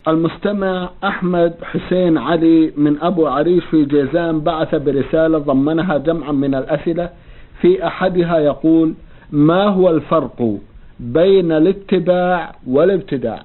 المستمع أحمد حسين علي من أبو عريش في جيزان بعث برسالة ضمنها جمعا من الأسئلة، في أحدها يقول: ما هو الفرق بين الاتباع والابتداع؟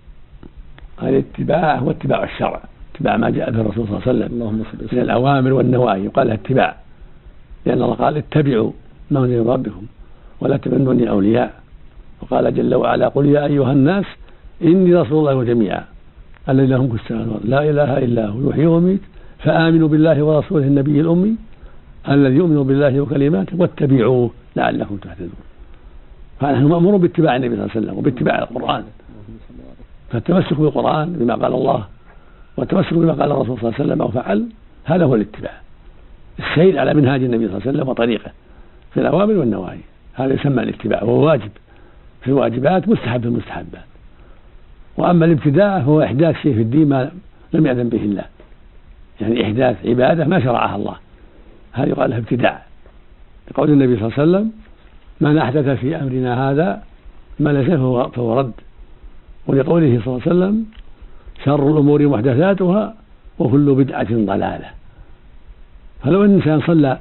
الاتباع هو اتباع الشرع، اتباع ما جاء به الرسول صلى الله عليه وسلم من الأوامر والنواهي، يقال اتباع، لأن الله قال: اتبعوا ما أنزل ربكم ولا تتبعوا أولياء. وقال جل وعلا: قل يا أيها الناس إني رسول الله جميعا الذي له ملك السماوات لا إله إلا هو يحيي ويميت فآمنوا بالله ورسوله النبي الأمي الذي يؤمن بالله وكلماته واتبعوه لعلكم تهتدون. فنحن مأمور باتباع النبي صلى الله عليه وسلم وباتباع القرآن، فالتمسك بالقرآن بما قال الله والتمسك بما قال الرسول صلى الله عليه وسلم أو فعل، هذا هو الاتباع، السير على منهاج النبي صلى الله عليه وسلم وطريقه في الأوامر والنواهي، هذا يسمى الاتباع، وهو واجب في الواجبات، مستحب في المستحبات. وأما الابتداع هو إحداث شيء في الدين ما لم يأذن به الله، يعني إحداث عبادة ما شرعها الله، هذا يقال له ابتداع، لقول النبي صلى الله عليه وسلم: من أحدث في أمرنا هذا ما ليس فهو رد. ولقوله صلى الله عليه وسلم: شر الأمور محدثاتها وكل بدعة ضلالة. فلو أن الإنسان صلى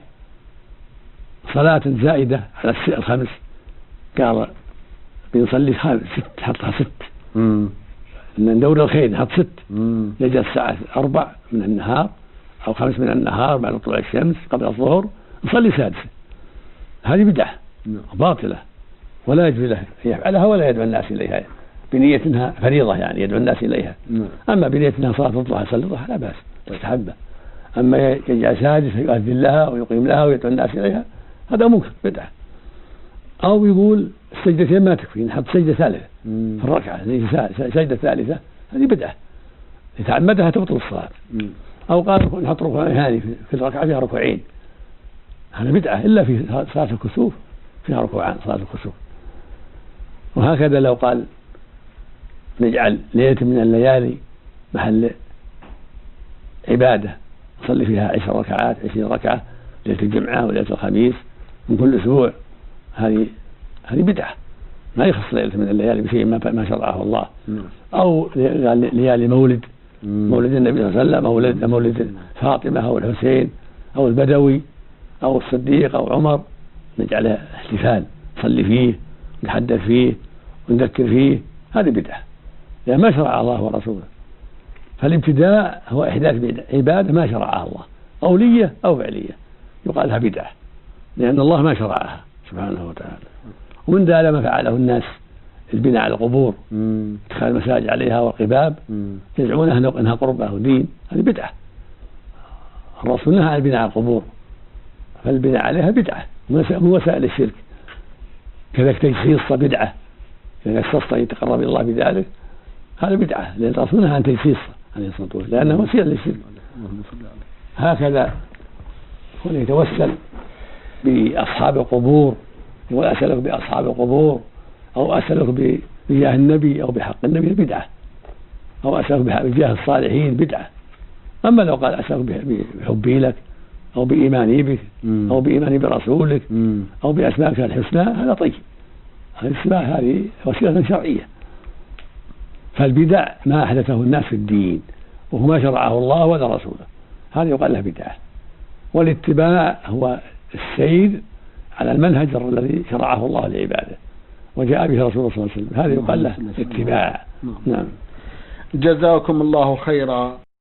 صلاة زائدة على الخمس، قال بنصلي ست، حطها ست، من دور الخير نحط ست، يجي الساعة 4 من النهار أو 5 من النهار بعد طلوع الشمس قبل الظهر نصلي سادسة، هذه بدعة باطلة ولا يجوز له أن يفعلها ولا يدعو الناس إليها بنية أنها فريضة، يعني يدعو الناس إليها. أما بنية أنها صلاة الضحى صلى الضحى لا بأس، تستحبه. أما يجعل سادسة يؤذن لها ويقيم لها ويدعو الناس إليها، هذا ممكن بدعة. أو يقول السجدتين ما تكفي، نحط سجدة ثالثة في الركعة، سجدة ثالثة، هذه بدعة يتعمدها تبطل الصلاة. أو قال نحط ركوعين في الركعة فيها ركوعين، هذا بدعة، إلا في صلاة الكسوف فيها ركوعان صلاة الكسوف. وهكذا لو قال نجعل ليلة من الليالي محل عبادة نصلي فيها 10 ركعات 20 ركعة، ليلة الجمعة وليلة الخميس من كل أسبوع، هذه بدعة، ما يخص ليلة من الليالي بشيء ما شرعه الله. أو ليالي مولد النبي صلى الله عليه وسلم، مولد فاطمة أو الحسين أو البدوي أو الصديق أو عمر، نجعله احتفال نصلي فيه نتحدث فيه ونذكر فيه، هذه بدعة لأن ما شرع الله ورسوله. فالابتداء هو إحداث عبادة ما شرعها الله، قولية أو فعلية، يقال لها بدعة لأن الله ما شرعها سبحانه وتعالى. ومن ذلك ما فعله الناس البناء على القبور، اتخاذ المساجد عليها والقباب، يزعمون أنها قربة ودين، هذه بدعة. الرسول نهى عن البناء على القبور، فالبناء عليها بدعة من وسائل الشرك. كذلك تجسيس بدعة، إذا جسست يتقرب إلى الله بذلك، هذا بدعة، لأن الرسول نهى عن تجسيس عليه الصلاة والسلام لأنه وسيلة للشرك. هكذا يكون يتوسل بأصحاب القبور، يقول أسألك بأصحاب القبور، أو أسألك بجاه النبي أو بحق النبي، بدعة. أو أسألك بجاه الصالحين، بدعة. أما لو قال أسألك بحبي لك أو بإيماني بك أو بإيماني برسولك أو بأسمائك الحسنى، هذا طيب، هذه وسيلة شرعية. فالبدع ما أحدثه الناس في الدين وهو ما شرعه الله ولا رسوله، هذا يقال له بدعة. والاتباع هو السير على المنهج الذي شرعه الله لعباده وجاء به رسوله صلى الله عليه وسلم، هذا يقال له اتباع. نعم. جزاكم الله خيرا.